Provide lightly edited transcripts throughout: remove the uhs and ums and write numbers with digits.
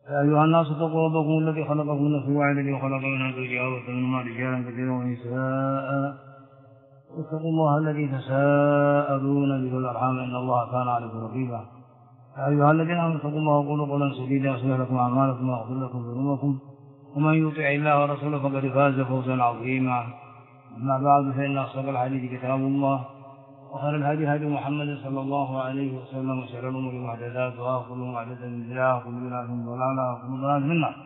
يا أيها الناس اتقوا ربكم الذي خلقكم من نفس واحدة وخلق منها زوجها وبث منهما رجالا كثيرا ونساء واتقوا الله الذي تساءلون به والأرحام إن الله كان عليكم رقيبا. يا أيها الذين آمنوا اتقوا الله وقولوا قولا سديدا يصلح لكم أعمالكم ويغفر لكم ذنوبكم ومن يطع الله ورسوله فقد فاز فوزا عظيما. أما بعد فإن أصدق الحديث كتاب الله وخير الهدي هدي محمد صلى الله عليه وسلم وشر الأمور محدثاتها وكل محدثة بدعة وكل بدعة ضلالة وكل ضلالة في النار.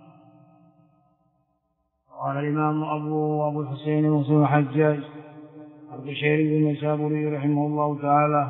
قال الإمام أبو الحسين مسلم الحجاج القشيري النيسابوري رحمه الله تعالى: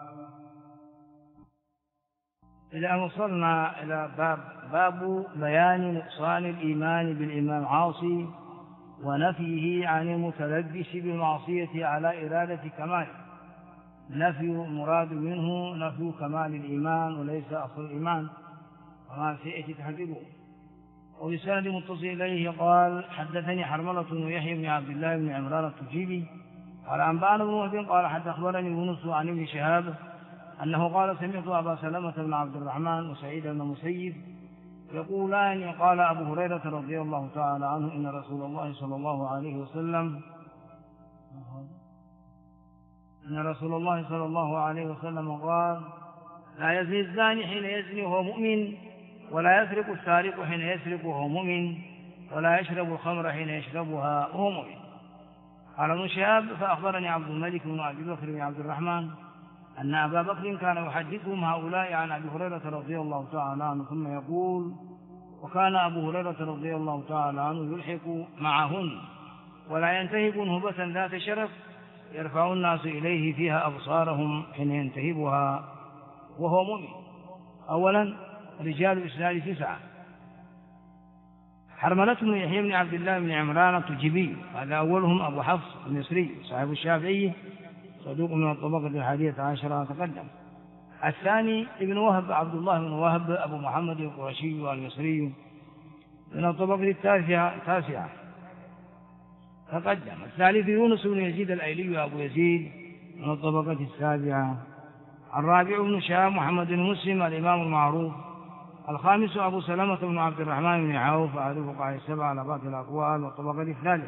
إذا وصلنا إلى باب بيان نقصان الإيمان بالإمام عاصي ونفيه عن المتلبس بالمعصية على إرادة كماله. نفي مراد منه نفي كمال الإيمان وليس أصل الإيمان وما سيأتي تحديده. وبسند متصل إليه قال: حدثني حرملة بن يحيى بن عبد الله بن عمران التجيبي قال أنبأنا بن وهب قال حتى أخبرني يونس عن ابن شهاب أنه قال: سمعت أبا سلمة بن عبد الرحمن وسعيد بن المسيب يقولان: قال أبو هريرة رضي الله تعالى عنه إن رسول الله صلى الله عليه وسلم قال: لا يزني الزاني حين يزني وهو مؤمن، ولا يسرق السارق حين يسرق وهو مؤمن، ولا يشرب الخمر حين يشربها وهو مؤمن. قال ابن شهاب: فأخبرني عبد الملك بن أبي بكر بن عبد الرحمن أن أبا بكر كان يحدثهم هؤلاء عن أبي هريرة رضي الله تعالى عنه ثم يقول: وكان أبو هريرة رضي الله تعالى عنه يلحق معهن ولا ينتهب نهبة ذات شرف يرفع الناس إليه فيها أبصارهم حين ينتهبها وهو مؤمن. أولا رجال إسناد 9: حرملة بن يحيى بن عبد الله بن عمران التجيبي هذا أولهم أبو حفص المصري صاحب الشافعي صدوق من الطبقة 11 تقدم. الثاني ابن وهب عبد الله بن وهب أبو محمد القرشي والمصري من الطبقة 9 تقدم. الثالث يونس بن يزيد الأيلي أبو يزيد من الطبقة 7. الرابع ابن شهاب محمد بن مسلم الإمام المعروف. الخامس أبو سلمة بن عبد الرحمن بن عوف أحد الفقهاء 7 على باقي الأقوال والطبقة 3.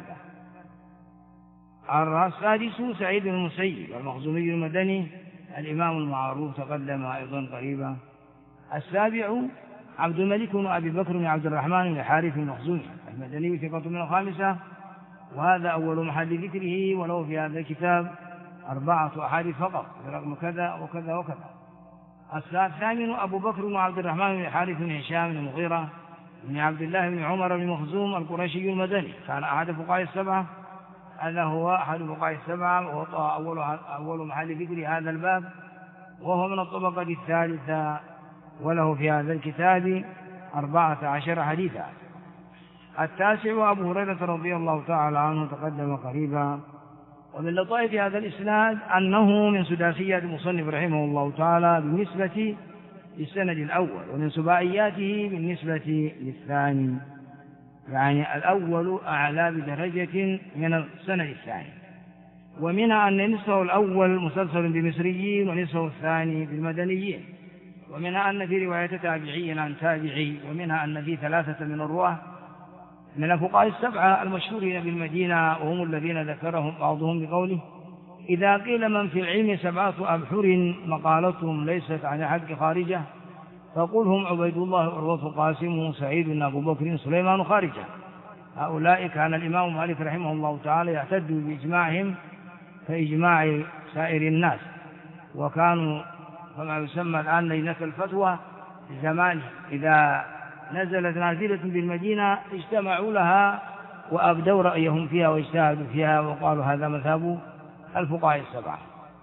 السادس سعيد بن المسيب المخزومي المدني الإمام المعروف تقدم أيضا قريبا. السابع عبد الملك بن أبي بكر بن عبد الرحمن بن الحارث المخزومي المدني ثقة من 5 وهذا أول محل ذكره ولو في هذا الكتاب 4 أحاديث فقط برقم كذا وكذا وكذا. الثامن أبو بكر بن عبد الرحمن بن الحارث بن هشام بن المغيرة بن عبد الله بن عمر بن مخزوم القرشي المدني كان أحد الفقهاء 7. هذا هو أحد الفقهاء 7 وهو أول محل ذكر هذا الباب وهو من الطبقة 3 وله في هذا الكتاب 14 حديثا. التاسع أبو هريرة رضي الله تعالى عنه تقدم قريبا. ومن لطائف هذا الإسناد أنه من سداسيات المصنف رحمه الله تعالى بالنسبة للسند الأول ومن سباعياته بالنسبة للثاني، يعني الأول أعلى بدرجة من السند الثاني. ومنها أن نصفه الأول مسلسل بمصريين ونصفه الثاني بالمدنيين. ومنها أن في رواية تابعي عن تابعي. ومنها أن في 3 من الرواة من الفقهاء 7 المشهورين بالمدينة وهم الذين ذكرهم بعضهم بقوله: إذا قيل من في العلم 7 أبحر مقالتهم ليست عن حق خارجة فقل هم عبيد الله عروة قاسم سعيد أبو بكر سليمان خارجة. هؤلاء كان الإمام مالك رحمه الله تعالى يعتد بإجماعهم كإجماع سائر الناس، وكانوا كما يسمى الآن لجنة الفتوى في زمانه إذا نزلت نازلة بالمدينة اجتمعوا لها وأبدوا رأيهم فيها واجتهدوا فيها وقالوا هذا مذهب الفقهاء 7.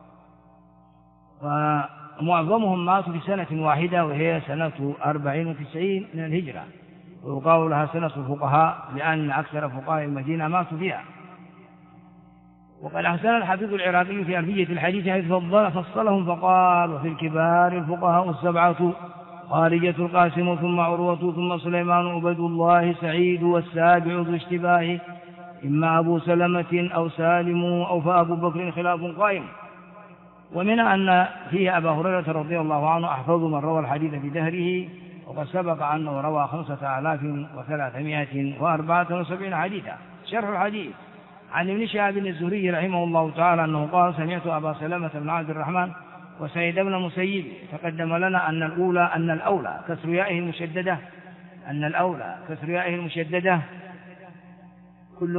ومعظمهم ماتوا في سنة واحدة وهي سنة 94 من الهجرة، ويقال لها سنة الفقهاء لأن أكثر فقهاء المدينة ماتوا فيها. وقد أحسن الحافظ العراقي في ألفية الحديث حيث فصلهم فقال: وفي الكبار الفقهاء 7 خارجة القاسم ثم عروة ثم سليمان عبيد الله سعيد والسابع ذو اشتباه إما أبو سلمة أو سالم أو فأبو بكر خلاف قائم. ومن أن فيه أبا هريرة رضي الله عنه أحفظ من روى الحديث بدهره وقد سبق أنه روى 5374 حديثا. شرح الحديث عن ابن شهاب الزهري رحمه الله تعالى أنه قال: سمعت أبا سلمة بن عبد الرحمن وسعيد بن المسيب تقدم لنا أن الأولى كسر يائه المشددة كل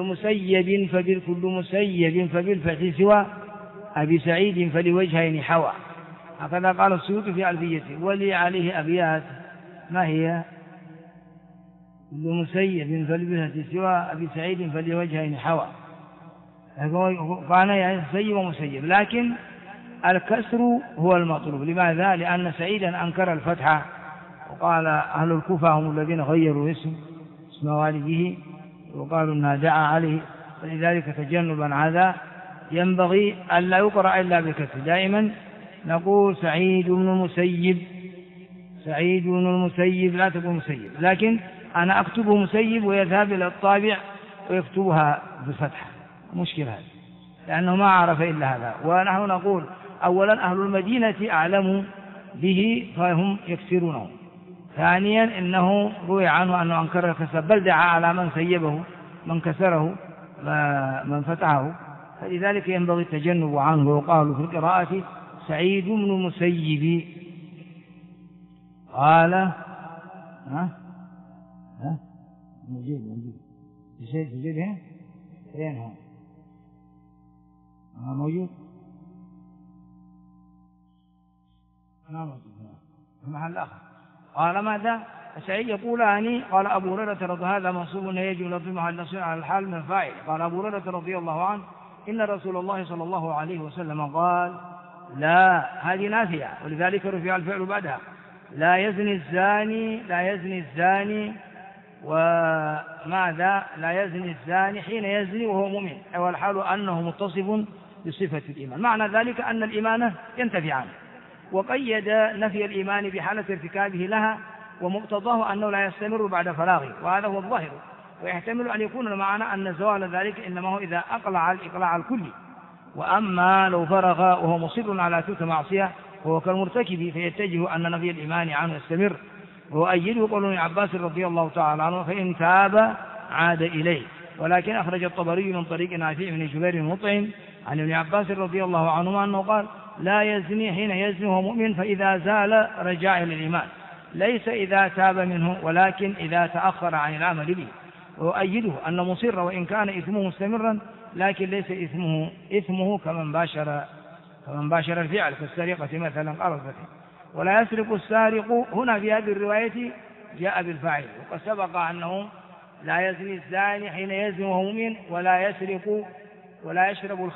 مسيب فبالفتح سوى أبي سعيد فلوجهين حوى. هكذا قال السيوطي في ألفيته. ولي عليه أبيات: ما هي؟ كل مسيب فبالفتح سوى أبي سعيد فلوجهين حوى. قال يعني سيب ومسيب، لكن الكسر هو المطلوب. لماذا؟ لأن سعيدا أنكر الفتحة، وقال أهل الكوفة هم الذين غيروا اسم والده وقالوا أنها دعا عليه، فلذلك تجنبا هذا ينبغي ألا يقرأ إلا بالكسر. دائما نقول سعيد بن المسيب، لا تقول مسيب، لكن أنا أكتبه مسيب ويذهب إلى الطابع ويكتبها بالفتحة. مشكلة هذا، لأنه ما عرف إلا هذا. ونحن نقول أولا أهل المدينة أعلموا به فهم يكسرونه. ثانيا إنه روي عنه أنه أنكر الكسر، بل دعا على من سيبه، من كسره، من فتحه، فلذلك ينبغي التجنب عنه. وقالوا في القراءة سعيد بن المسيب. قال موجود هنا فين هو موجود في محل آخر. قال: ماذا؟ سعيد يقولان. قال أبو هريرة رضي هذا منصوب يجب لطمها النصير على الحال من الفاعل. قال أبو هريرة رضي الله عنه: إن رسول الله صلى الله عليه وسلم قال: لا، هذه نافية، ولذلك رفع الفعل بعدها. لا يزني الزاني وماذا؟ لا يزني الزاني حين يزني وهو مؤمن، والحال أنه متصف بصفة الإيمان. معنى ذلك أن الإيمان ينتفي عنه، وقيد نفي الإيمان بحالة ارتكابه لها، ومقتضاه أنه لا يستمر بعد فراغه، وهذا هو الظاهر. ويحتمل أن يكون المعنى أن زوال ذلك إنما هو إذا أقلع الإقلاع الكلي، وأما لو فرغ وهو مصر على تلك معصية وهو كالمرتكب فيتجه أن نفي الإيمان عنه يستمر. وأيده قول ابن عباس رضي الله تعالى عنه: فإن تاب عاد إليه. ولكن أخرج الطبري من طريق نافع بن جبير المطعم عن ابن عباس رضي الله عنهما أنه قال: لا يزني حين يزني وهو مؤمن، فإذا زال رجع إلى الإيمان، ليس إذا تاب منه ولكن إذا تأخر عن العمل به. وأيده أن مصر وإن كان إثمه مستمرا لكن ليس إثمه كمن باشر الفعل كالسرقة مثلا. قال الفتح: ولا يسرق السارق. هنا في هذه الرواية جاء بالفاعل، وقد سبق أنه لا يزني الزاني حين يزني وهو مؤمن، ولا يسرق ولا يشرب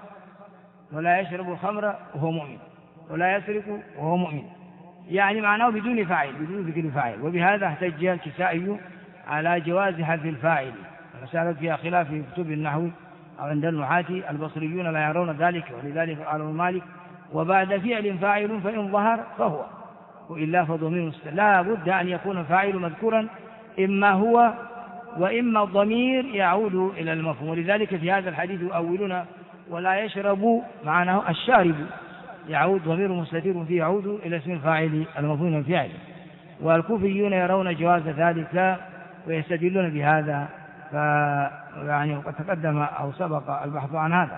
الخمر وهو مؤمن، ولا يسرق وهو مؤمن، يعني معناه بدون ذكر فاعل. وبهذا احتج الكسائي على جواز حذف الفاعل. مسألة فيها خلاف في كتب النحو عند النحاة، البصريون لا يرون ذلك، ولذلك قال مالك: وبعد فعل فاعل فإن ظهر فهو، وإلا فضمير لا بد أن يكون فاعل مذكورا، إما هو وإما الضمير يعود إلى المفهوم. ولذلك في هذا الحديث يؤولون ولا يشرب معناه الشارب، يعود ضمير مستتر فيه يعود إلى اسم الفاعل المفهوم الفعل. والكوفيون يرون جواز ذلك ويستدلون بهذا، يعني وقد تقدم أو سبق البحث عن هذا.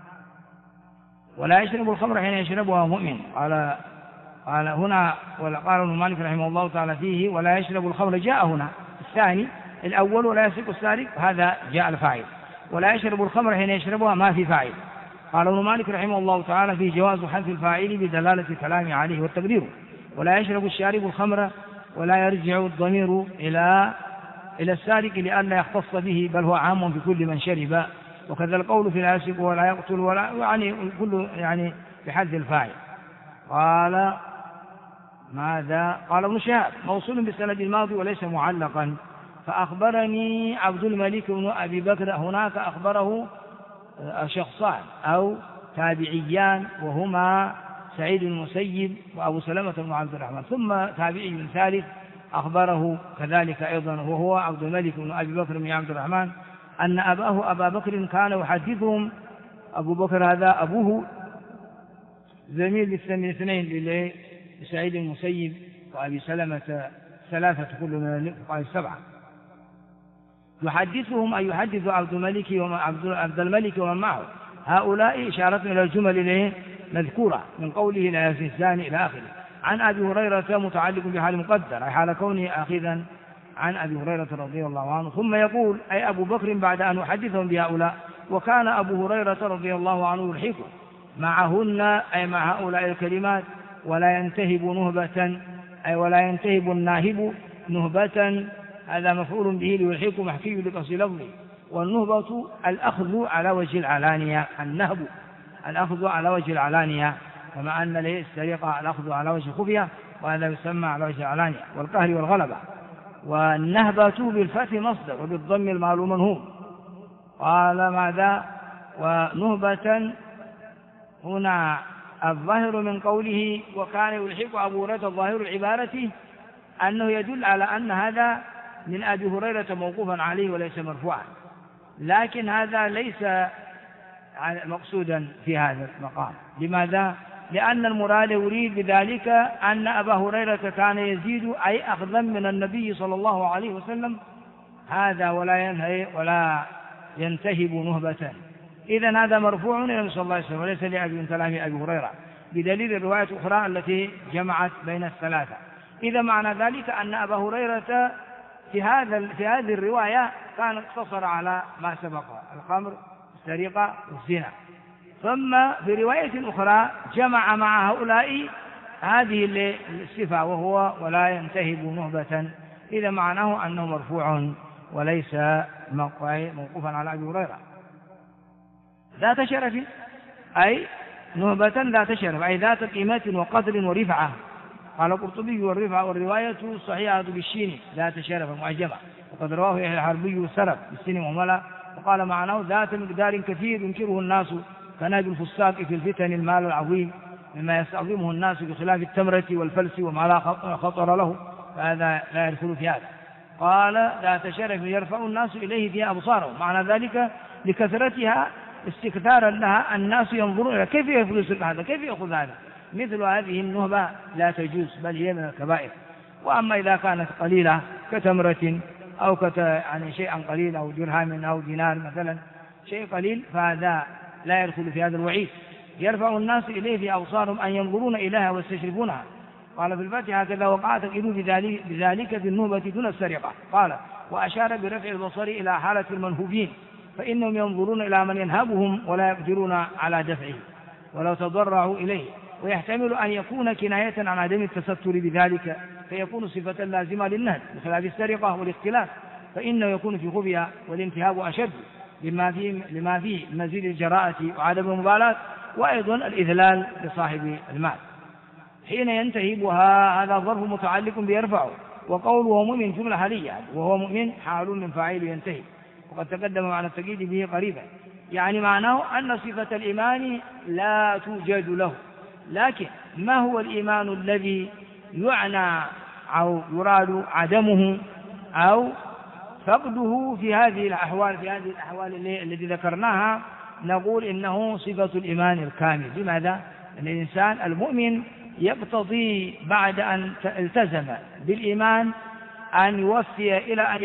ولا يشرب الخمر حين يشربها مؤمن. قال هنا، وقال ابن مالك رحمه الله تعالى فيه: ولا يشرب الخمر. جاء هنا الثاني، الأول ولا يسرق السارق، هذا جاء الفاعل. ولا يشرب الخمر حين يشربها ما في فاعل. قال ابن مالك رحمه الله تعالى فيه: جواز حذف الفاعل بدلالة الكلام عليه والتقدير. ولا يشرب الشارب الخمر، ولا يرجع الضمير إلى السارق لئلا يختص به، بل هو عام في كل من شرب. وكذا القول في لا يسرق ولا يقتل ولا، يعني كل يعني بحذف الفاعل. قال: ماذا؟ قال ابن شهاب: موصول بالسند الماضي وليس معلقا. فأخبرني عبد الملك بن أبي بكر. هناك أخبره شخصان أو تابعيان، وهما سعيد المسيب وأبو سلمة بن عبد الرحمن. ثم تابعي ثالث أخبره كذلك أيضا، وهو عبد الملك بن أبي بكر بن عبد الرحمن، أن أباه أبا بكر كان يحدثهم. أبو بكر هذا أبوه زميل الاثنين لسعيد المسيب وأبي سلمة الثلاثة كل من الفقهاء السبعة. يحدثهم أي يحدث عبد الملك ومن معه، هؤلاء إشارة إلى الجمل مذكورة من قوله لا يزني الزاني إلى آخره. عن أبي هريرة متعلق بحال مقدر أي حال كونه آخذا عن أبي هريرة رضي الله عنه. ثم يقول أي أبو بكر بعد أن يحدثهم بهؤلاء، وكان أبو هريرة رضي الله عنه يلحق معهن أي مع هؤلاء الكلمات، ولا ينتهب نهبة أي ولا ينتهب الناهب نهبة، هذا مفعول به ليلحق محكي لقصد لفظه. والنهبة الأخذ على وجه العلانية، النهب الأخذ على وجه العلانية، كما أن السرقة الأخذ على وجه الخفية، وهذا يسمى على وجه العلانية والقهر والغلبة. والنهبة بالفتح مصدر وبالضم المعلوم منهوب. قال ماذا؟ ونهبة هنا الظاهر من قوله وكان يلحق أبو هريرة، ظاهر العبارة أنه يدل على أن هذا من أبي هريرة موقوفا عليه وليس مرفوعا، لكن هذا ليس مقصودا في هذا المقام. لماذا؟ لأن المراد يريد بذلك أن أبا هريرة كان يزيد أي أخذا من النبي صلى الله عليه وسلم هذا ولا ينتهب نهبة. إذن هذا مرفوع إلى النبي صلى الله عليه وسلم وليس لأبي أبي هريرة، بدليل الرواية الأخرى التي جمعت بين الثلاثة. إذا معنى ذلك أن أبا هريرة في هذه الرواية كان اقتصر على ما سبق، الخمر السرقة والزنا. ثم في رواية أخرى جمع مع هؤلاء هذه الصفة وهو ولا ينتهب نهبة. إذا معناه أنه مرفوع وليس موقوفا على أبي هريرة. ذات شرف أي نهبة ذات شرف أي ذات قيمة وقدر ورفعة. قال القرطبي والرفعة والرواية صحيحة بالشين ذات شرف معجمة، وقد رواه يحيى الحربي سرف بالسين وملا، وقال معناه ذات مقدار كثير ينكره الناس كناب الفساق في الفتن المال العظيم مما يستعظمه الناس بخلاف التمرة والفلس وما لا خطر له، فهذا لا يدخل في هذا. قال ذات شرف يرفع الناس إليه فيها أبصارهم، معنى ذلك لكثرتها استكثارا لها الناس ينظرون إلى كيف يفلس هذا، كيف يأخذ هذا. مثل هذه النهبة لا تجوز بل هي من الكبائر. وأما إذا كانت قليلة كتمرة أو يعني شيئا قليل أو درهم أو دينار مثلا شيء قليل، فهذا لا يدخل في هذا الوعيد. يرفع الناس إليه في أبصارهم أن ينظرون إليها ويستشرفونها. قال في الفاتحة هكذا وقع تقييد بذلك في النهبة دون السرقة. قال وأشار برفع البصر إلى حالة المنهوبين، فإنهم ينظرون إلى من ينهبهم ولا يقدرون على دفعه ولو تضرعوا إليه. ويحتمل أن يكون كناية عن عدم التستر بذلك، فيكون صفة لازمة للنهب بخلاف السرقة والاختلاف، فإنه يكون في خفية والانتهاب أشد لما فيه مزيد الجراءة وعدم المبالاة، وأيضا الإذلال لصاحب المال. حين ينتهبها هذا ظرف متعلق بيرفعه، وقوله مؤمن جملة حالية، وهو مؤمن حال من فاعل ينتهب، وقد تقدم معنى التقييد به قريبا. يعني معناه أن صفة الإيمان لا توجد له، لكن ما هو الإيمان الذي يعنى أو يراد عدمه أو فقده في هذه الأحوال التي ذكرناها؟ نقول إنه صفة الإيمان الكامل. لماذا؟ أن الإنسان المؤمن يقتضي بعد أن التزم بالإيمان أن يوفي إلى أن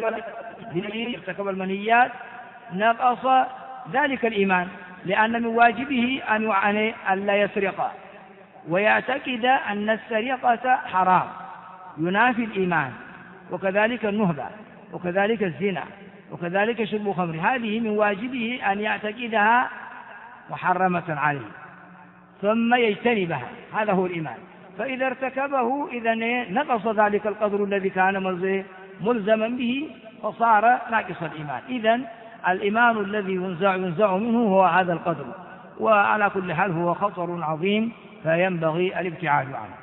يرتكب المنهيات، نقص ذلك الإيمان، لأن من واجبه أن يعنى أن لا يسرق ويعتقد أن السرقة حرام ينافي الإيمان، وكذلك النهبة وكذلك الزنا وكذلك شرب الخمر، هذه من واجبه أن يعتقدها محرمة عليه ثم يجتنبها، هذا هو الإيمان. فإذا ارتكبه إذن نقص ذلك القدر الذي كان ملزما به فصار ناقص الإيمان. إذن الإيمان الذي ينزع منه هو هذا القدر، وعلى كل حال هو خطر عظيم فينبغي الابتعاد عنه.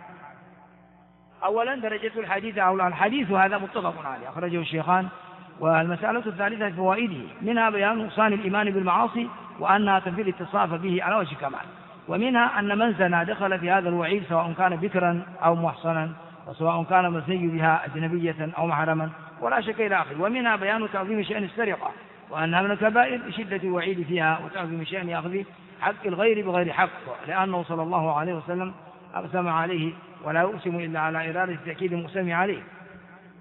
أولا درجة الحديث أو الحديث هذا متفق عليه أخرجه الشيخان. والمسألة الثالثة في فوائده منها بيان نقصان الإيمان بالمعاصي وأنها تنفي الاتصاف به على وجه كمال، ومنها أن من زنى دخل في هذا الوعيد سواء كان بكرا أو محصنا، وسواء كان مزني بها أجنبية أو محرما، ولا شك إلى آخره. ومنها بيان تعظيم شأن السرقة وأنها من الكبائر لشدة الوعيد فيها وتعظيم شأن أخذ حق الغير بغير حق، لأنه صلى الله عليه وسلم أقسم عليه ولا يقسم إلا على إرادة تأكيد المقسم عليه.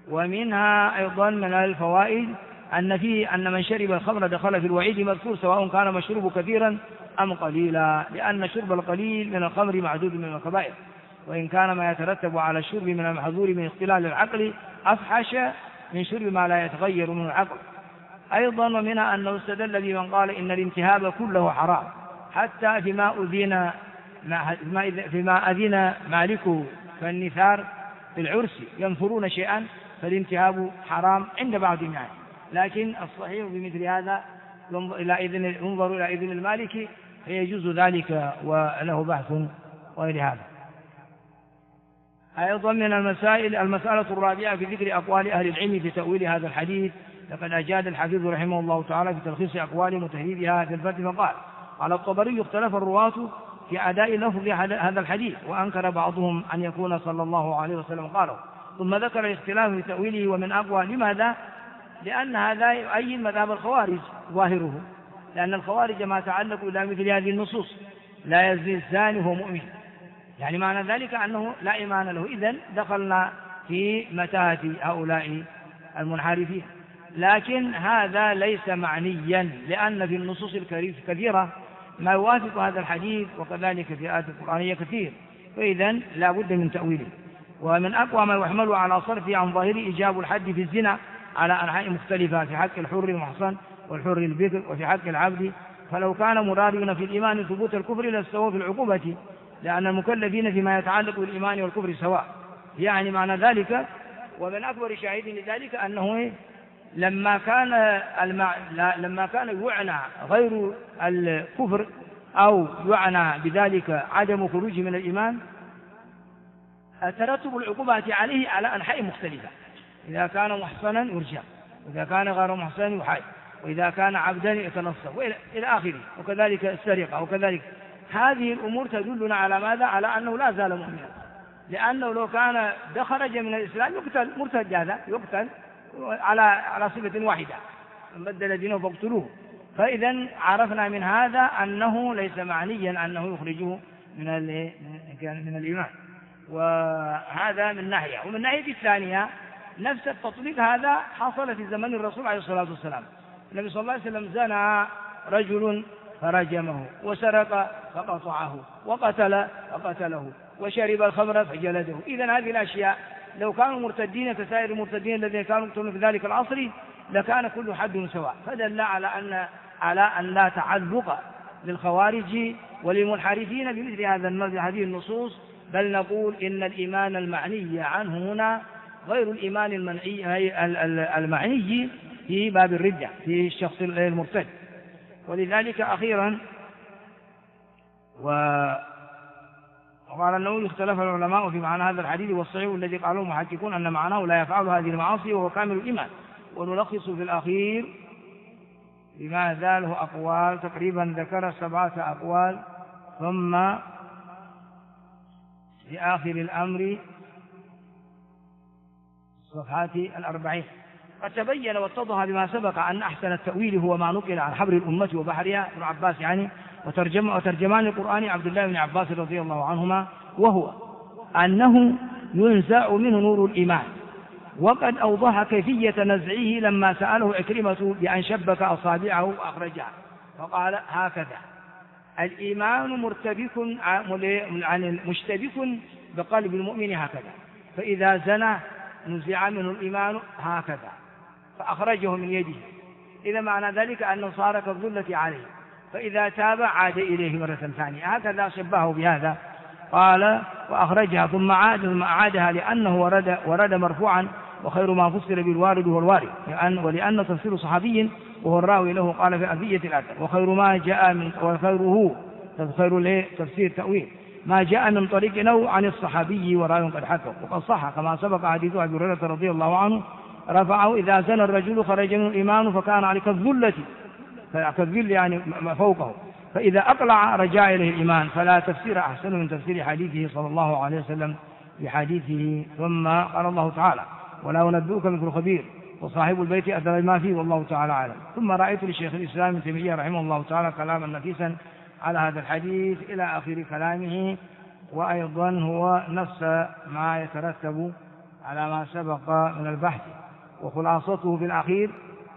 ومنها أيضا من الفوائد أن من شرب الخمر دخل في الوعيد مذكور سواء كان مشروب كثيرا أم قليلا، لأن شرب القليل من الخمر معدود من الكبائر، وإن كان ما يترتب على الشرب من المحظور من اختلال العقل أفحش من شرب ما لا يتغير من العقل. أيضا ومنها أنه استدل بمن قال إن الانتهاب كله حرام حتى فيما أذن مالك فالنثار في العرس ينثرون شيئا فالانتهاب حرام عند بعضهم يعني، لكن الصحيح بمثل هذا ينظر إلى إذن المالك فيجوز ذلك وله بحث غير هذا. أيضا من المسألة الرابعة في ذكر أقوال أهل العلم في تأويل هذا الحديث. لقد أجاد الحفيظ رحمه الله تعالى في تلخيص أقوال وتهذيبها في الفتح فقال: على الطبري اختلف الرواة في أداء لفظ هذا الحديث، وأنكر بعضهم أن يكون صلى الله عليه وسلم قاله، ثم ذكر الاختلاف في تأويله ومن أقوى. لماذا؟ لأن هذا يؤيد مذهب الخوارج ظاهره، لأن الخوارج ما تعلقوا إلى مثل هذه النصوص: لا يزني الزاني وهو مؤمن، يعني معنى ذلك أنه لا إيمان له. إذن دخلنا في متاهة هؤلاء المنحرفين، لكن هذا ليس معنيا، لأن في النصوص الكثيرة ما يوافق هذا الحديث، وكذلك في آيات القرآنية كثير، فإذن لا بد من تأويله. ومن أقوى ما يحمل على صرفه عن ظاهر إيجاب الحد في الزنا على أنحاء مختلفة، في حق الحر المحصن والحر البكر وفي حق العبد، فلو كان مرادنا في الإيمان ثبوت الكفر لاستووا في العقوبة، لأن المكلفين فيما يتعلق بالإيمان والكفر سواء، يعني معنى ذلك. ومن أكبر شاهد لذلك أنه لما كان يعنى غير الكفر أو يعنى بذلك عدم خروجه من الإيمان، ترتب العقوبات عليه على أنحاء مختلفة: إذا كان محصنا يرجم، وإذا كان غير محصن يحاد، وإذا كان عبدا يتنصب، إلى آخره، وكذلك السرقة، وكذلك هذه الأمور تدلنا على ماذا؟ على أنه لا زال مؤمنا، لأنه لو كان خرج من الإسلام يقتل مرتد، هذا يقتل على صفة واحدة: من بدل دينه فاقتلوه. فإذا عرفنا من هذا أنه ليس معنيا أنه يخرجه من الإيمان، وهذا من ناحية. ومن ناحية الثانية نفس التطبيق هذا حصل في زمن الرسول عليه الصلاة والسلام. النبي صلى الله عليه وسلم زنى رجل فرجمه، وسرق فقطعه، وقتل فقتله، وشرب الخمر فجلده. إذن هذه الأشياء لو كانوا مرتدين كسائر المرتدين الذين كانوا يقتلون في ذلك العصر لكان كل حد سواء، فدل على أن لا تعلق للخوارج وللمنحرفين بمثل هذه النصوص، بل نقول إن الإيمان المعني عنه هنا غير الإيمان المعني في باب الردة في الشخص المرتد. ولذلك أخيرا وقال أنه اختلف العلماء في معنى هذا الحديث، والصحيح الذي قالوا المحققون أن معناه لا يفعل هذه المعاصي وهو كامل الإيمان. ونلخص في الأخير بما ذاله أقوال، تقريبا ذكر 7 أقوال، ثم في آخر الأمر صفحات 40 قد تبين واتضح بما سبق أن أحسن التأويل هو ما نقل عن حبر الأمة وبحرها ابن عباس يعني وترجمان القرآن عبد الله بن عباس رضي الله عنهما، وهو أنه ينزع منه نور الإيمان. وقد أوضح كيفية نزعه لما سأله عكرمة بأن شبك أصابعه وأخرجها، فقال: هكذا الإيمان مشتبك بقلب المؤمن هكذا، فإذا زنى نزع منه الإيمان هكذا فأخرجه من يده. إذا معنى ذلك أنه صار كالظلة عليه، فإذا تاب عاد إليه مرة ثانية، هكذا شبهه بهذا. قال: وأخرجها ثم عادها لأنه ورد مرفوعا، وخير ما فسر بالوارد هو الوارد، ولأن تفسير صحابي وهو الراوي له قال في ألفية الأثر: وخير ما جاء من خير تفسير تأويل ما جاء من طريق نوع عن الصحابي وراوي قد حكم. وقد صح كما سبق حديث أبي هريرة رضي الله عنه رفعه: إذا زنى الرجل خرج من الإيمان فكان عليه كالظلة، كالظل يعني فوقه، فإذا أقلع رجع إليه الإيمان. فلا تفسير أحسن من تفسير حديثه صلى الله عليه وسلم بحديثه. ثم قال الله تعالى: ولا أنبئك مثل خبير، وصاحب البيت أدرى ما فيه والله تعالى أعلم. ثم رأيت للشيخ الإسلام ابن تيمية رحمه الله تعالى كلاما نفيسا على هذا الحديث إلى آخر كلامه، وأيضا هو نفس ما يترتب على ما سبق من البحث. وخلاصته في الأخير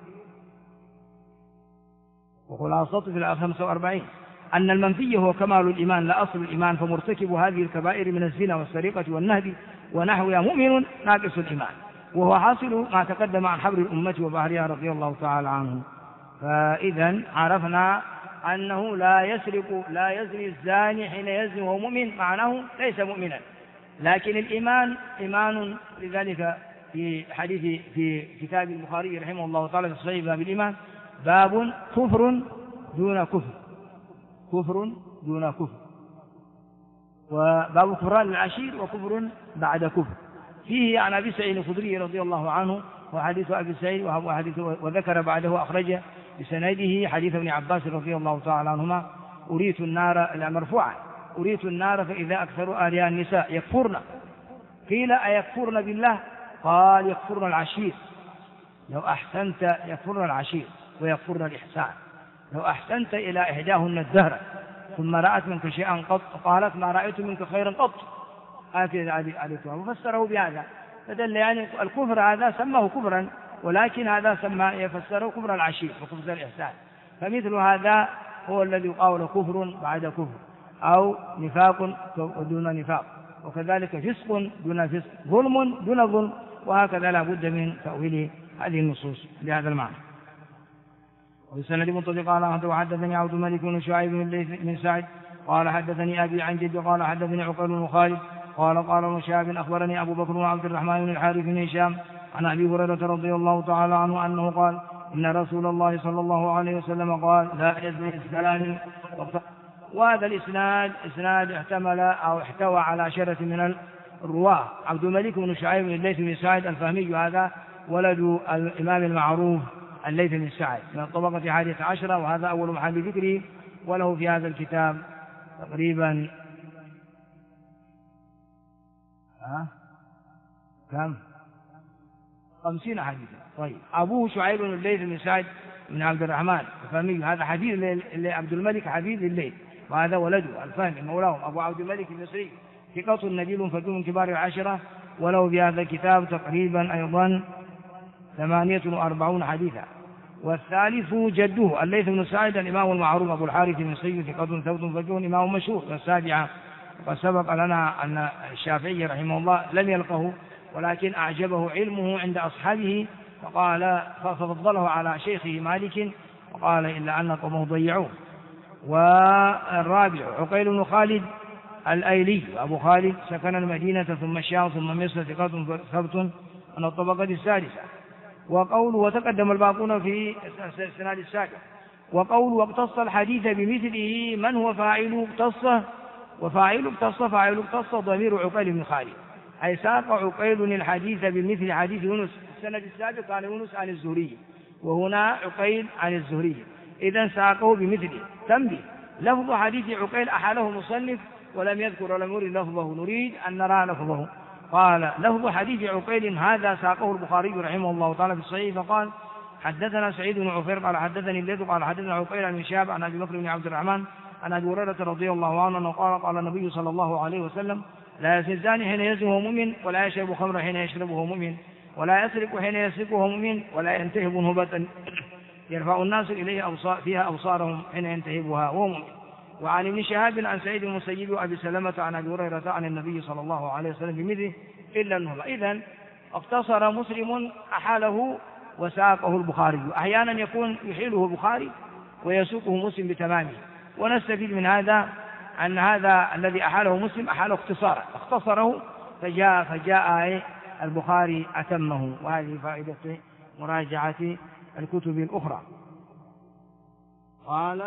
45 أن المنفي هو كمال الإيمان لا أصل الإيمان، فمرتكب هذه الكبائر من الزنا والسرقة والنهب ونحوها مؤمن ناقص الإيمان، وهو حاصل ما تقدم عن حبر الأمة وبحرها رضي الله تعالى عنه. فإذا عرفنا أنه لا يزني الزاني حين يزني وهو مؤمن، معناه ليس مؤمنا، لكن الإيمان إيمان. لذلك في كتاب البخاري رحمه الله تعالى في الصحيح باب الإيمان باب كفر دون كفر، وباب كفران العشير وكفر بعد كفر. فيه عن أبي سعيد الخدري رضي الله عنه وحديث أبي سعيد وذكر بعده أخرج بسنده حديث ابن عباس رضي الله تعالى عنهما أريت النار مرفوعا، أريت النار فإذا أكثر أهلها النساء يكفرن، قيل أيكفرن بالله؟ قال يكفرن العشير، لو أحسنت يكفرن العشير ويكفرن الإحسان، لو أحسنت إلى إحداهن الدهر ثم رأت منك شيئا قط قالت ما رأيت منك خيرا قط، هكذا عليك، وفسره بهذا، فدل يعني الكفر هذا سماه كفرا، ولكن هذا يفسره كفر العشير وكفر الإحسان. فمثل هذا هو الذي يقال كفر بعد كفر، أو نفاق دون نفاق، وكذلك فسق دون فسق، ظلم دون ظلم، وهكذا لا بد من تأويل هذه النصوص بهذا المعنى. وبسند منطلق قال وحدثني عبد الملك بن شعيب بن سعد قال حدثني أبي عن جد قال حدثني عقيل بن خالد قال ابن شهاب أخبرني أبو بكر وعبد الرحمن بن الحارث بن هشام عن أبي هريرة رضي الله تعالى عنه أنه قال إن رسول الله صلى الله عليه وسلم قال لا يزني الزاني. وهذا الإسناد احتمل أو احتوى على شرة من الرواه. عبد الملك بن شعيب بن الليث بن سعد الفهمي هذا ولد الإمام المعروف الليث بن سعد من الطبقة 11، وهذا أول محل ذكره، وله في هذا الكتاب تقريبا كم 50 حديثا. طيب أبوه شعيب بن الليث بن سعد بن عبد الرحمن الفهمي، هذا حديث عبد الملك حديث الليث، وهذا ولده الفهمي مولاهم أبو عبد الملك المصري ثقة نبيل فقيه من كبار العشرة، وله في هذا الكتاب تقريبا أيضا 48 حديثا. والثالث جده الليث بن سعد الإمام المعروف أبو الحارث المصري ثقة ثبت فقيه إمام مشهور. والسابعة وقد سبق لنا أن الشافعي رحمه الله لم يلقه، ولكن أعجبه علمه عند أصحابه ففضله على شيخه مالك، وقال إلا أن قومه ضيعوه. والرابع عقيل بن خالد الأيلي أبو خالد سكن المدينة ثم الشام ثم مصر ثقة ثبت من الطبقة السادسة. وقوله وتقدم الباقون في السناد السابع. وقوله واقتص الحديث بمثله من هو فاعل اقتصه، وفاعل اقتص ضمير عقيل بن خالد، أي ساق عقيل الحديث بمثل حديث يونس. السند السابق كان يونس عن الزهري، وهنا عقيل عن الزهري، إذن ساقه بمثله. تنبيه لفظ حديث عقيل أحاله مصنف ولم يذكر ولم يرد لفظه، نريد أن نرى لفظه. قال لفظ حديث عقيل هذا ساقه البخاري رحمه الله تعالى في الصحيح، فقال حدثنا سعيد بن عفير قال حدثني الليث قال حدثنا عقيل عن شهاب عن أبي بكر بن عبد الرحمن عن أبي هريرة رضي الله عنه قال النبي صلى الله عليه وسلم لا يزني الزاني حين يزني وهو مؤمن، ولا يشرب خمرا حين يشربه وهو مؤمن، ولا يسرق حين يسرق وهو مؤمن، ولا ينتهب هبة يرفع الناس إليه فيها أبصارهم حين ينتهبها وهو مؤمن. وعن ابن شهاب عن سعيد المسيب وأبي سلمة عن أبي هريرة عن النبي صلى الله عليه وسلم بمثله إلا النهبة. إذن اقتصر مسلم أحاله وساقه البخاري، أحيانا يكون يحيله البخاري ويسوقه مسلم بتمامه. ونستفيد من هذا أن هذا الذي أحاله مسلم أحاله اختصارا، اختصره فجاء البخاري أتمه. وهذه فائدة مراجعة الكتب الأخرى. قال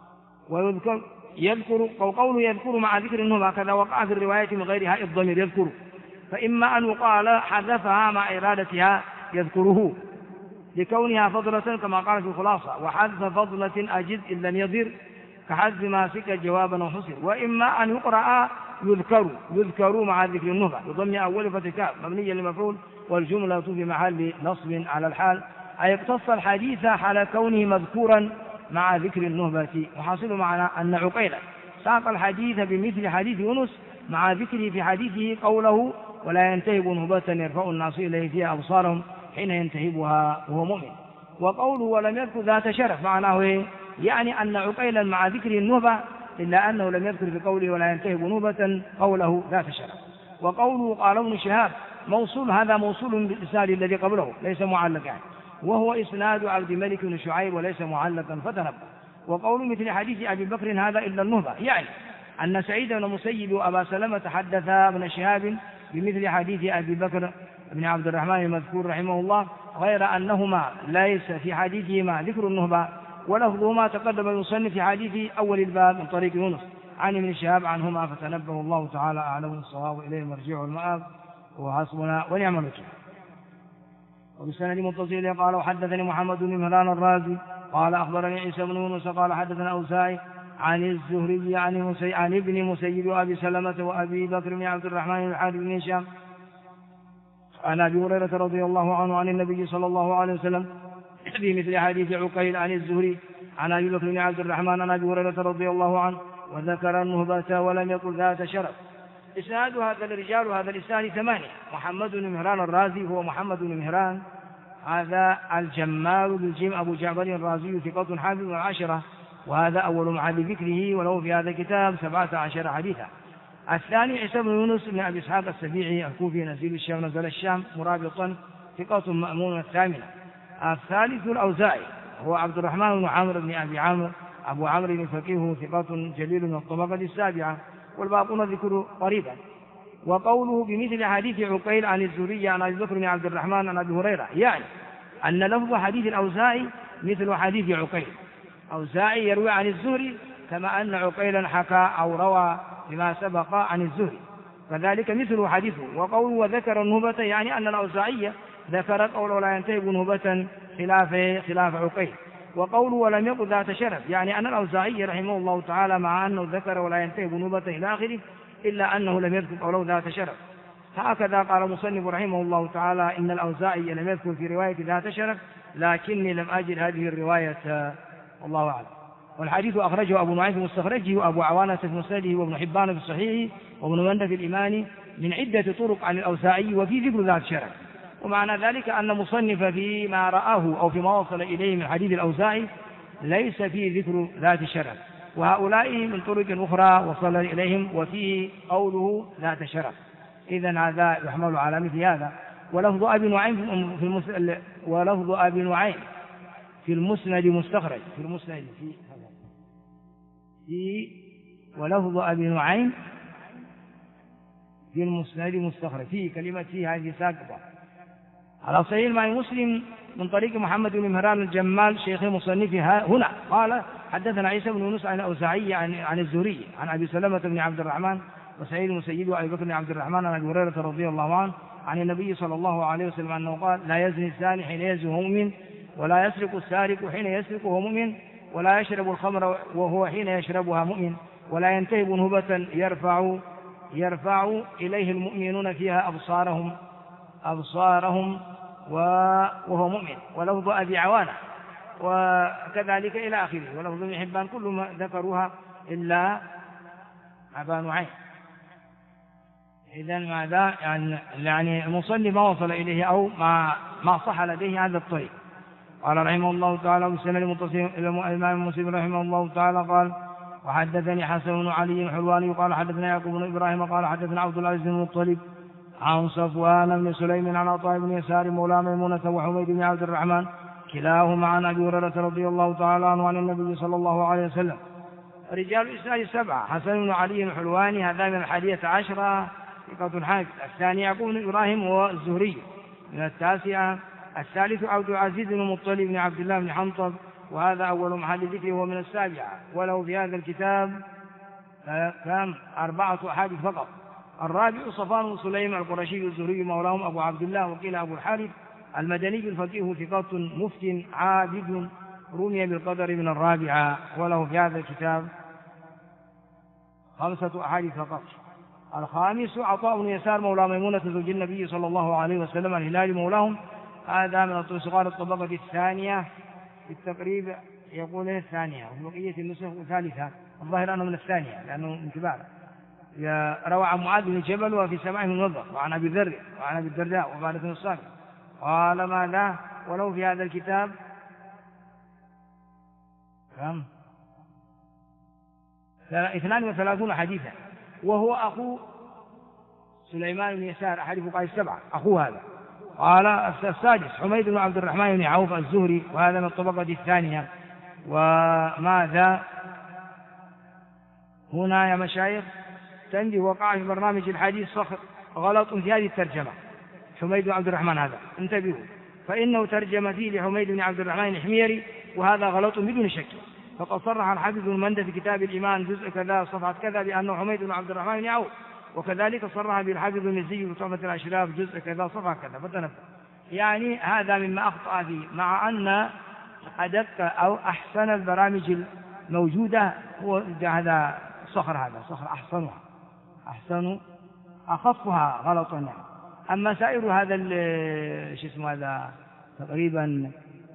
يذكر قوله يذكر مع ذكر النهبة، هكذا وقع في الرواية من غيرها الضمير يذكر، فإما أن يقال حذفها مع إرادتها يذكره لكونها فضلة كما قال في الخلاصة، وحذف فضلة أجد إن لم يضر كحذف ما سك جوابا وحسن. وإما أن يقرأ يذكر مع ذكر النهبة بضم أول فتكاء مبنيا للمفعول، والجملة في محل نصب على الحال، أي اقتص الحديث حال كونه مذكورا مع ذكر النهبة. وحاصل معنا أن عقيلا ساق الحديث بمثل حديث يونس مع ذكره في حديثه قوله ولا ينتهب نهبة يرفع الناس إليه فيها أبصارهم حين ينتهبها وهو مؤمن. وقوله ولم يذكر ذات شرف معناه إيه؟ يعني أن عقيلا مع ذكر النهبة إلا أنه لم يذكر في قوله ولا ينتهب نهبة قوله ذات شرف. وقوله قال ابن شهاب موصول، هذا موصول بالإسناد الذي قبله ليس معلقا، وهو إسناد عبد الملك بن شعيب وليس معلقا فتنبه. وقول مثل حديث أبي بكر هذا إلا النهبة، يعني أن سعيد بن المسيب وأبا سلمة حدثا ابن شهاب بمثل حديث أبي بكر بن عبد الرحمن المذكور رحمه الله، غير أنهما ليس في حديثهما ذكر النهبة، ولفظهما تقدم المصنف في حديث أول الباب من طريق يونس عن ابن شهاب عنهما، فتنبه الله تعالى أعلم الصواب إليه مرجع المآب وحسبنا ونعم الوكيل. وبسند متصل قال وحدثني محمد بن مهران الرازي قال أخبرني عيسى بن يونس قال حدثنا أوزاعي عن الزهري عن ابن مسيب وأبي سلمة وأبي بكر بن عبد الرحمن الحارث بن هشام عن أبي هريرة رضي الله عنه عن النبي صلى الله عليه وسلم بمثل حديث عقيل عن الزهري عن أبي بكر بن عبد الرحمن عن أبي هريرة رضي الله عنه، وذكر النهبة ولم يقل ذات شرف. إسناد هذا الرجال وهذا الإسناد 8. محمد بن مهران الرازي هو محمد بن مهران هذا الجمال بالجيم أبو جعفر الرازي ثقة حافظ العشرة، وهذا أول محل ذكره، وله في هذا الكتاب 17 حديثا. الثاني عيسى بن يونس بن أبي إسحاق السبيعي الكوفي نزيل الشام نزل الشام مرابطا ثقة مأمون 8. الثالث الأوزاعي هو عبد الرحمن بن عمرو بن أبي عمرو أبو عمرو الفقيه ثقة جليل من الطبقة 7، والباقون ذكر قريبا. وقوله بمثل حديث عقيل عن الزهري عن أبي بكر بن عبد الرحمن عن أبي هريرة، يعني أن لفظ حديث الأوزاعي مثل حديث عقيل، أوزاعي يروي عن الزهري كما أن عقيلا حكى أو روى بما سبق عن الزهري، فذلك مثل حديثه. وقوله وذكر النهبة يعني أن الأوزاعي ذكر قوله لا ينتهب نهبة خلاف عقيل. وقوله ولم يقل ذات شرف يعني أن الأوزاعي رحمه الله تعالى مع أنه ذكر ولا ينتهب نهبة إلى آخره إلا أنه لم يذكر قوله ذات شرف. هكذا قال مصنف رحمه الله تعالى إن الأوزاعي لم يذكر في رواية ذات شرف، لكني لم أجد هذه الرواية والله أعلم. والحديث أخرجه أبو نعيم في مستخرجه وأبو عوانة في مسنده وابن حبان في صحيحه وابن مندة في الإيمان من عدة طرق عن الأوزاعي وفي ذكر ذات شرف. ومعنى ذلك أن مصنف فيما رآه أو فيما وصل إليه من حديث الأوزاعي ليس فيه ذكر ذات شرف، وهؤلاء من طرق أخرى وصل إليهم وفيه قوله ذات شرف. إذن هذا يحمل على مثل هذا. ولفظ أبي نعيم في المسند مستخرج في المسند ولفظ أبي نعيم في المسند مستخرج فيه كلمة فيه هذه ساقطة على صحيح الإمام مسلم من طريق محمد بن مهران الجمال شيخ مصنفها هنا قال حدثنا عيسى بن يونس عن الأوزاعي عن الزهري عن أبي سلمة بن عبد الرحمن وسعيد المسيب وأبي بكر بن عبد الرحمن عن أبي هريرة رضي الله عنه عن النبي صلى الله عليه وسلم أنه قال لا يزني الزاني حين يزني وهو مؤمن، ولا يسرق السارق حين يسرق وهو مؤمن، ولا يشرب الخمر وهو حين يشربها مؤمن، ولا ينتهب نهبة يرفع إليه المؤمنون فيها أبصارهم وهو مؤمن. ولفظ أبي عوانة وكذلك إلى آخره. ولفظ ابن حبان كل ما ذكروها إلا أبا نعيم. إذن ماذا يعني المصنف ما وصل إليه أو ما صح لديه هذا الطريق. قال رحمه الله تعالى بسند المتصل إلى الإمام مسلم رحمه الله تعالى قال وحدثني حسن بن علي الحلواني قال حدثنا يعقوب بن إبراهيم قال حدثنا عبد العزيز بن المطلب عن صفوان بن سليم عن عطاء بن يسار مولى ميمونة وحميد بن عبد الرحمن كلاهما عن أبي هريرة رضي الله تعالى عنه عن النبي صلى الله عليه وسلم. رجال الإسناد 7 حسن بن علي الحلواني هذا من 11 ثقة حافظ. الثاني يعقوب بن إبراهيم والزهري من 9. الثالث عبد العزيز بن المطلب بن عبد الله بن حنطب وهذا أول محل ذكره هو من 7، وله في هذا الكتاب كان 4 أحاديث فقط. الرابع صفوان بن سليم القرشي الزهري مولاهم أبو عبد الله وقيل أبو الحارث المدني الفقيه ثقة مفت عابد رمي بالقدر من 4، وله في هذا الكتاب 5 أحاديث فقط. الخامس عطاء بن يسار مولى ميمونة زوج النبي صلى الله عليه وسلم الهلال مولاهم هذا من صغار الطبقة الثانية في التقريب يقول الثانية وفي بقية النسخ الثالثة، الظاهر أنه من الثانية لأنه من كبار. روى عن معاذ بن جبل وفي سماعه من وضع، وعن أبي ذر وعن أبي الدرداء وعبادة بن الصامت قال ماذا؟ ولو في هذا الكتاب كم 32 حديثا، وهو أخو سليمان بن يسار أحد فقهاء السبعة، أخوه هذا. قال السادس حميد بن عبد الرحمن بن عوف الزهري، وهذا من الطبقة الثانية. وماذا هنا يا مشايخ؟ تنبيه وقع في برنامج الحديث صخر غلط في هذه الترجمة. حميد بن عبد الرحمن هذا انتبهوا، فإنه ترجم فيه لحميد بن عبد الرحمن الحميري، وهذا غلط بدون شك. فقد صرح الحافظ بن مندة في كتاب الإيمان جزء كذا صفحة كذا بأنه حميد بن عبد الرحمن بن عوف، وكذلك صرح بالحافظ المزي في تحفة الأشراف جزء كذا صفحة كذا. فتنبه، يعني هذا مما أخطأ فيه، مع أن أدق أو أحسن البرامج الموجودة هو هذا صخر، هذا صخر أحسن أخفها غلطا يعني. أما سائر هذا شو اسمه هذا تقريبا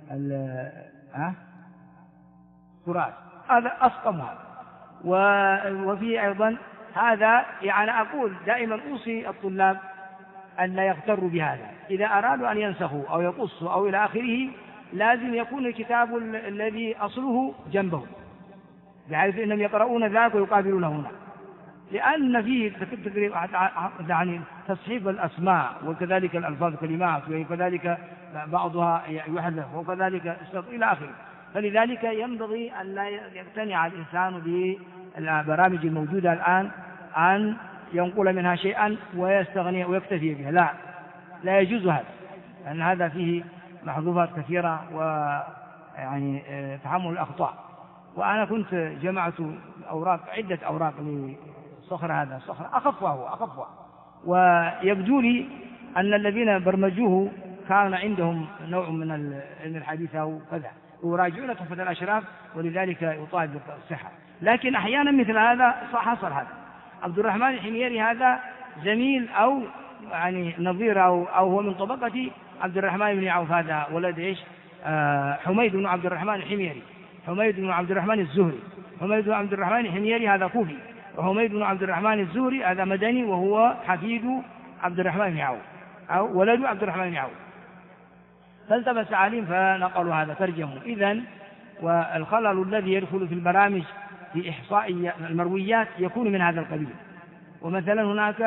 تراث، هذا أسقمها. وفي أيضا هذا يعني أقول دائما أوصي الطلاب أن لا يغتروا بهذا، إذا أرادوا أن ينسخوا أو يقصوا أو إلى آخره لازم يكون الكتاب الذي أصله جنبه، بحيث أنهم يقرؤون ذاك ويقابلونه هنا، لأن فيه يعني تصحيف الأسماء وكذلك الألفاظ الكلمات وكذلك بعضها يحذف وكذلك استطيع إلى آخره. فلذلك ينبغي أن لا يقتنع الإنسان بالبرامج الموجودة الآن أن ينقل منها شيئا ويستغني ويكتفي بها، لا يجوز هذا، لأن هذا فيه محظوظات كثيرة ويعني تحمل الأخطاء. وأنا كنت جمعت عدة أوراق لصخر، هذا صخر أخفها، ويبدو لي أن الذين برمجوه كان عندهم نوع من علم الحديث أو كذا، ويراجعون تحفة الأشراف، ولذلك يطابق الصحة. لكن أحيانا مثل هذا حصل هذا. عبد الرحمن الحميري هذا زميل أو يعني نظير أو هو من طبقة عبد الرحمن بن عوف، هذا ولد حميد بن عبد الرحمن الحميري، حميد بن عبد الرحمن الزهري. حميد بن عبد الرحمن الحميري هذا كوفي، وحميد بن عبد الرحمن الزهري هذا مدني، وهو حفيد عبد الرحمن بن عوف أو ولد عبد الرحمن بن عوف. فالتبس عليهم فنقلوا هذا ترجموا. إذن والخلل الذي يدخل في البرامج في إحصاء المرويات يكون من هذا القبيل. ومثلا هناك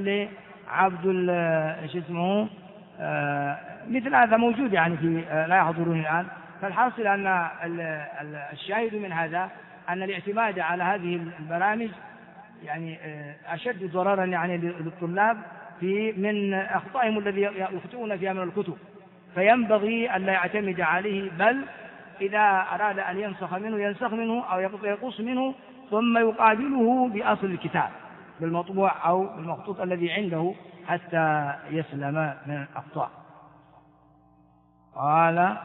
مثل هذا موجود يعني في لا يحضرون الآن. فالحاصل أن الشاهد من هذا أن الاعتماد على هذه البرامج يعني أشد ضررا يعني للطلاب من أخطائهم الذي يخطئون فيها من الكتب. فينبغي أن لا يعتمد عليه، بل إذا أراد أن ينسخ منه أو يقص منه ثم يقابله بأصل الكتاب بالمطبوع أو بالمخطوط الذي عنده حتى يسلم من الأخطاء. قال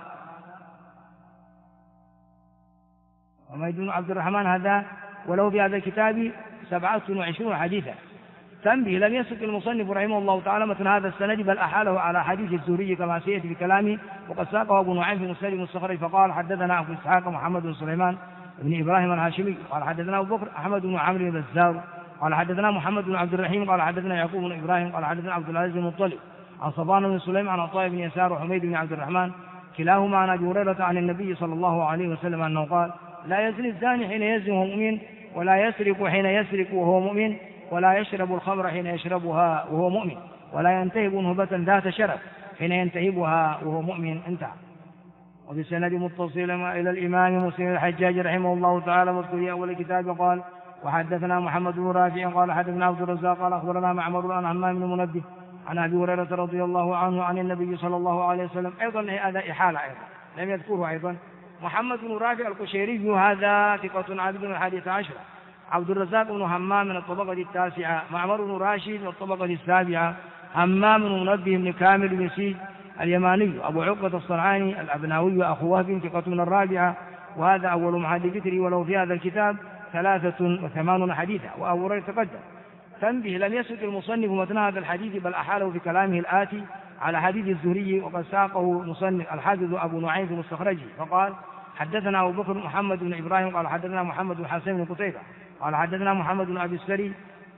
حميد بن عبد الرحمن هذا ولو في هذا الكتاب 27 حديثا. تنبيه، لم يسق المصنف رحمه الله تعالى مثل هذا السند، بل أحاله على حديث الزهري كما سيأتي في كلامه. وقد ساقه أبو نعيم في مسند المستخرج فقال حدثنا أبو إسحاق محمد بن سليمان بن إبراهيم الهاشمي قال حدثنا أبو بكر أحمد بن عمرو بن البزار قال حدثنا محمد بن عبد الرحيم قال حدثنا يعقوب بن إبراهيم قال حدثنا عبد العزيز بن مطلب عن صبان بن سليم عن عطاء بن يسار وحميد بن عبد الرحمن كلاهما عن أبي هريرة عن النبي صلى الله عليه وسلم أنه قال لا يزني الزاني حين يزني وهو مؤمن، ولا يسرق حين يسرق وهو مؤمن، ولا يشرب الخمر حين يشربها وهو مؤمن، ولا ينتهب نهبة ذات شرف حين ينتهبها وهو مؤمن. انتهى. وفي سند متصل إلى الإمام مسلم الحجاج رحمه الله تعالى واذكر أول الكتاب قال وحدثنا محمد بن رافع قال حدثنا عبد الرزاق قال أخبرنا معمر عن همام بن منبه عن أبي هريرة رضي الله عنه عن النبي صلى الله عليه وسلم. أيضا هذا إحالة أيضا لم يذكره أيضا. محمد بن رافع القشيري هذا ثقة عابد من 11. عبد الرزاق بن همام من الطبقة 9. معمر بن راشد من الطبقة 7. همام بن منبه بن كامل بن سيد اليماني. أبو عقبة الصنعاني الأبناوي أخو وهب ثقة من 4. وهذا أول معاد ذكري ولو في هذا الكتاب 83 حديثا. وأبو هريرة تقدم. تنبيه، لم يسد المصنف متن هذا الحديث بل أحاله في كلامه الآتي على حديث الزهري وقد ساقه مصنف الحافظ أبو نعيم في مستخرجه فقال حدثنا أبو بكر محمد بن إبراهيم قال حدثنا محمد بن حسين بن قتيبة قال حدثنا محمد بن أبي السري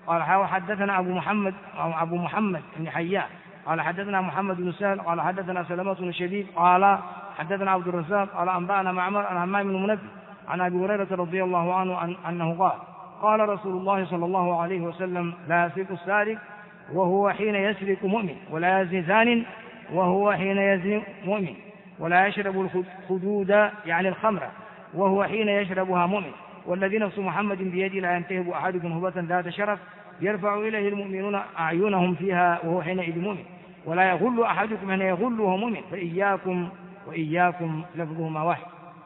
قال حدثنا أبو محمد بن حيان قال حدثنا محمد بن سهل قال حدثنا سلمة بن شبيب قال حدثنا عبد الرزاق قال أنبأنا معمر عن همام بن منبه عن أبي هريرة رضي الله عنه أنه قال قال رسول الله صلى الله عليه وسلم لا يسرق السارق وهو حين يسرق مؤمن ولا يزني زان وهو حين يزني مؤمن ولا يشرب الخدود يعني الخمر وهو حين يشربها مؤمن والذي نفس محمد بيده لا ينتهب أحدكم هبة ذات شرف يرفع إليه المؤمنون أعينهم فيها وهو حينئذ مؤمن ولا يغل أحدكم حين يغل وهو مؤمن فإياكم وإياكم لفظهما واحد.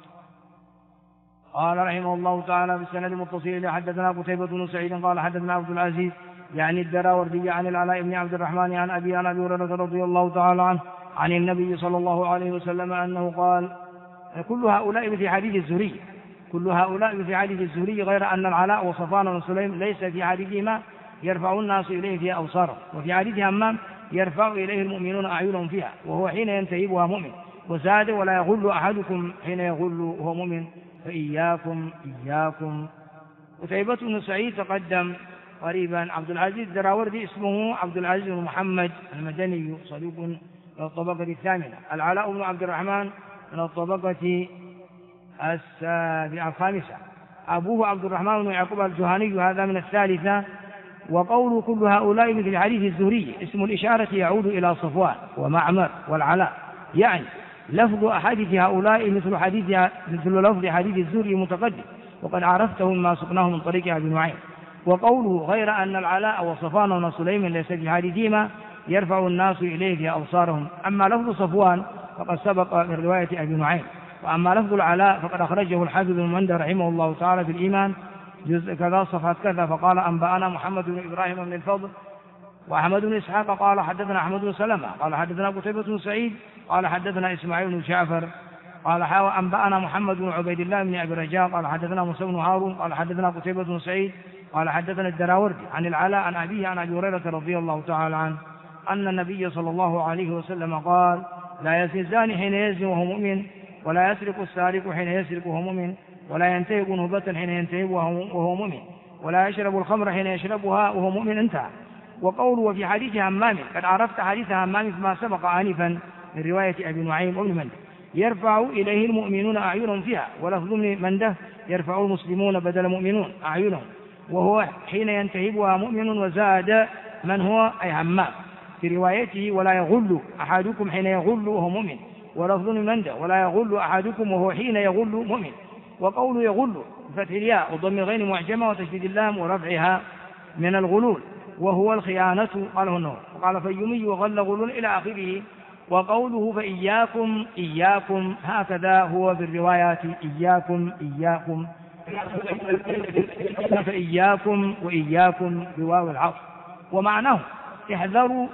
قال رحمه الله تعالى بالسند المتصل حدثنا قتيبة بن سعيد قال حدثنا عبد العزيز يعني الدراوردي عن العلاء بن عبد الرحمن عن أبي هريرة رضي الله تعالى عنه عن النبي صلى الله عليه وسلم أنه قال كل هؤلاء في حديث الزهري غير أن العلاء وصفوان وسليم ليس في حديثهما يرفع الناس إليه فيها أبصارهم وفي حديث همام يرفع إليه المؤمنون أعينهم فيها وهو حين ينتهبها مؤمن وزاد ولا يغل أحدكم حين يغل وهو مؤمن فإياكم. قتيبة بن سعيد تقدم قريبا. عبد العزيز الدراوردي اسمه عبد العزيز بن محمد المدني صدوق من الطبقة الثامنة. العلاء بن عبد الرحمن من الطبقة الخامسة. أبوه عبد الرحمن بن يعقوب الجهني هذا من الثالثة. وقول كل هؤلاء مثل حديث الزهري اسم الإشارة يعود إلى صفوان ومعمر والعلاء يعني لفظ أحاديث هؤلاء مثل لفظ حديث الزهري متقدم وقد عرفته ما سقناه من طريق أبي نعيم. وقوله غير أن العلاء وصفوان وسليم ليس في حديثهما يرفع الناس إليه في أبصارهم. أما لفظ صفوان فقد سبق من رواية أبي نعيم. وأما لفظ العلاء فقد أخرجه الحافظ بن منذر رحمه الله تعالى في الإيمان جزء كذا صفحة كذا فقال أنبأنا محمد بن إبراهيم بن الفضل وأحمد بن إسحاق قال حدثنا أحمد بن سلمة قال حدثنا قتيبة بن سعيد قال حدثنا إسماعيل بن جعفر قال أنبأنا محمد بن عبيد الله بن أبي رجاء قال حدثنا موسى بن هارون قال حدثنا قتيبة بن سعيد قال حدثنا الدراوردي عن العلاء عن أبيه عن أبي هريرة رضي الله تعالى عنه أن النبي صلى الله عليه وسلم قال لا يزني الزاني حين يزني وهو مؤمن ولا يسرق السارق حين يسرق وهو مؤمن ولا ينتهب نهبة حين ينتهب وهو مؤمن ولا يشرب الخمر حين يشربها وهو مؤمن. انتهى. وقوله وفي حديث همام قد عرفت حديث همام فيما سبق آنفا من رواية أبي نعيم وابن منده يرفع إليه المؤمنون أعينهم فيها ولفظ ابن منده يرفع المسلمون بدل مؤمنون أعينهم وهو حين ينتهبها مؤمن وزاد من هو أي همام في روايته ولا يغل أحدكم حين يغل وهو مؤمن ولفظ ابن منده ولا يغل أحدكم وهو حين يغل مؤمن. وقوله يغل بفتح الياء وضم الغين معجمة وتشديد اللام ورفعها من الغلول وهو الخيانة قاله النور وقال فيمي وغل غلول إلى آخره. وقوله فإياكم هكذا هو بالروايات إياكم فإياكم وإياكم بواو العطف ومعناه احذروا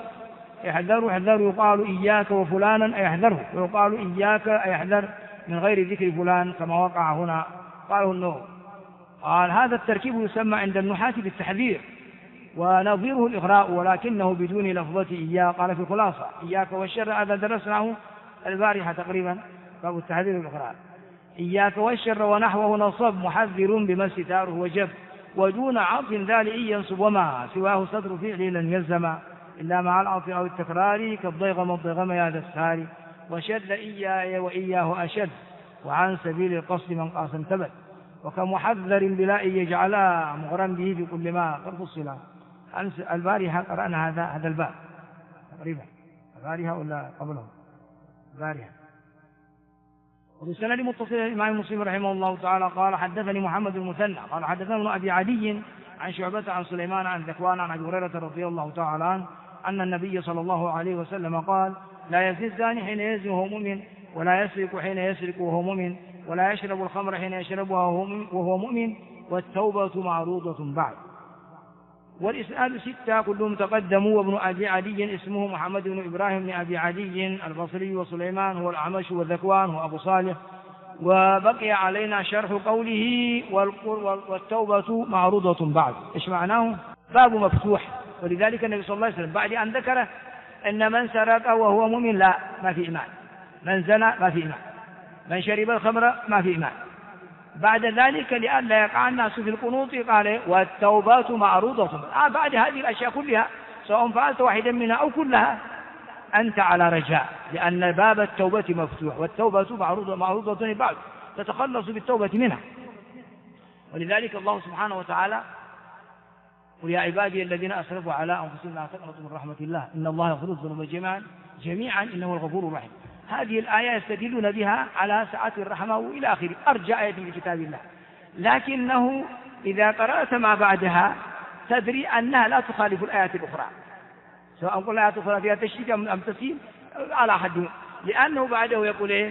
يقال إياك وفلانا أي احذره ويقال إياك أي احذر من غير ذكر فلان كما وقع هنا قاله النور. قال هذا التركيب يسمى عند النحاة بالتحذير ونظيره الإغراء ولكنه بدون لفظة إياه. قال في الخلاصة إياك والشر هذا درسناه البارحة تقريبا باب التحذير والإغراء. إياك والشر ونحوه نصب محذر بما استتاره وجب ودون عطف ذالئي ينصب وما سواه ستر فعل لن يلزم إلا مع العطف أو التكرار كالضيغم والضيغم يا ذا الساري وشد إياي وإياه أشد وعن سبيل القصد من قاس انتبه وكمحذر بلا يجعلا مغرم به في كل ما قد فصل. البارحة قرأنا هذا الباب تقريبا البارحة ولا قبله البارحة. وبسند متصل الإمام مسلم رحمه الله تعالى قال حدثني محمد المثنى قال حدثنا ابن أبي عدي عن شعبة عن سليمان عن ذكوان عن أبي هريرة رضي الله تعالى عنه أن النبي صلى الله عليه وسلم قال لا يزني الزاني حين يزني وهو مؤمن ولا يسرق حين يسرق وهو مؤمن ولا يشرب الخمر حين يشربها وهو مؤمن والتوبة معروضة بعد. والإسناد 6 كلهم تقدموا. وابن أبي عدي اسمه محمد بن إبراهيم بن أبي عدي البصري وسليمان هو الأعمش وذكوان هو أبو صالح. وبقي علينا شرح قوله والتوبة معروضة بعد. إيش معناه؟ باب مفتوح. ولذلك النبي صلى الله عليه وسلم بعد أن ذكر أن من سرق وهو مؤمن ما في إيمان، من زنى ما في إيمان، من شرب الخمر ما في إيمان، بعد ذلك لئلا يقع الناس في القنوط قال والتوبات معروضة. بعد هذه الأشياء كلها سواء فعلت واحدا منها أو كلها أنت على رجاء، لأن باب التوبة مفتوح، والتوبة معروضة بعد تتخلص بالتوبة منها. ولذلك الله سبحانه وتعالى قل يا عبادي الذين أسرفوا على أنفسهم لا تقنطوا من رحمة الله إن الله يغفر الذنوب جميعا إنه الغفور الرحيم. هذه الآية يستدلون بها على سعة الرحمة وإلى آخره، أرجى آية في كتاب الله. لكنه إذا قرأت ما بعدها تدري أنها لا تخالف الآيات الأخرى، سواء قلنا الآيات الأخرى فيها تشديد أم تسهيل على حد، لأنه بعده يقول إيه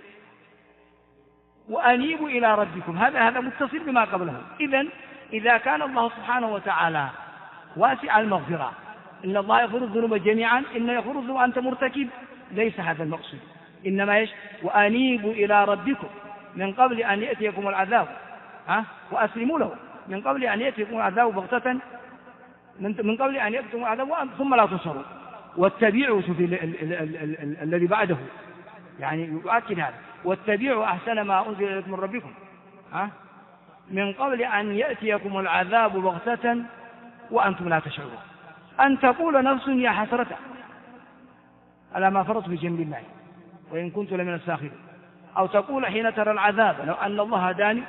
وأنيبوا إلى ربكم، هذا متصل بما قبله. إذا كان الله سبحانه وتعالى واسع المغفرة إن الله يغفر الذنوب جميعا إن يغفر الذنوب أنت مرتكب، ليس هذا المقصود، إنما وأنيبوا إلى ربكم من قبل أن يأتيكم العذاب وأسلموا له من قبل أن يأتيكم العذاب بغتة من قبل أن يأتيكم العذاب ثم لا تنصروا واتبعوا الذي بعده، يعني يؤكد هذا واتبعوا أحسن ما أنزل إليكم من ربكم من قبل أن يأتيكم العذاب بغتة وأنتم لا تشعرون، أن تقول نفس يا حسرة على ما فرطت في جنب الله وإن كنت لمن الساخرين، أو تقول حين ترى العذاب لو أن الله هداني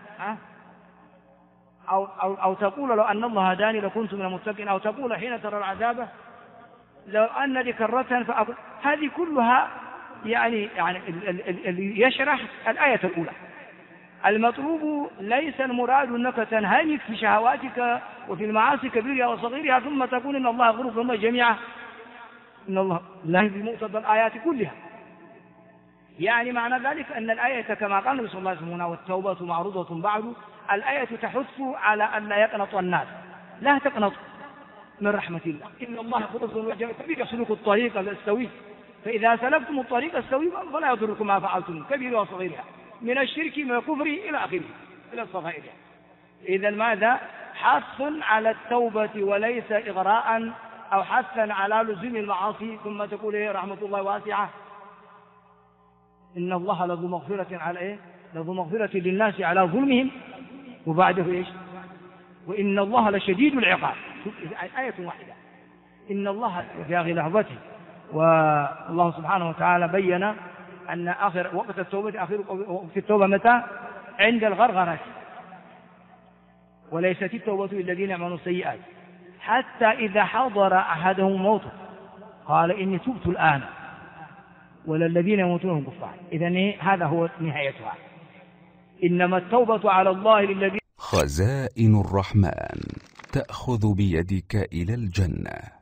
أو تقول لو أن الله هداني لكنت من المتقين، أو تقول حين ترى العذاب لو أن لي كرة فأقول. هذه كلها يعني اللي يشرح الآية الأولى. المطلوب ليس المراد أنك تنهمك في شهواتك وفي المعاصي كبيرها وصغيرها ثم تقول إن الله يغفر الذنوب جميعا، إن الله لا يهدي بمقتضى الآيات كلها. يعني معنى ذلك أن الآية كما قال النبي صلى الله عليه وسلم والتوبة معروضة بعد، الآية تحث على أن لا يقنط الناس، لا تقنط من رحمة الله إن الله يغفر الذنوب جميعا، كبير يسلك الطريق السوي، فإذا سلكتم الطريق السوي فلا يضركم ما فعلتم كبيرها وصغيرها من الشرك من الكفر إلى آخره إلى الصغائر. إذا ماذا؟ حث على التوبة وليس إغراء أو حثا على لزوم المعاصي ثم تقول إيه رحمة الله واسعة إن الله لذو مغفرة على إيه لذو مغفرة للناس على ظلمهم، وبعده إيش وإن الله لشديد العقاب. آية واحدة إن الله في آخر لحظته. والله سبحانه وتعالى بين أن آخر وقت التوبة آخر وقت التوبة متى؟ عند الغرغرة، وليست التوبة للذين يعملون السيئات حتى إذا حضر أحدهم الموت قال إني تبت الآن ولا الذين يموتون كفار. إذن هذا هو نهايتها. إنما التوبة على الله للذين. خزائن الرحمن تأخذ بيدك إلى الجنة.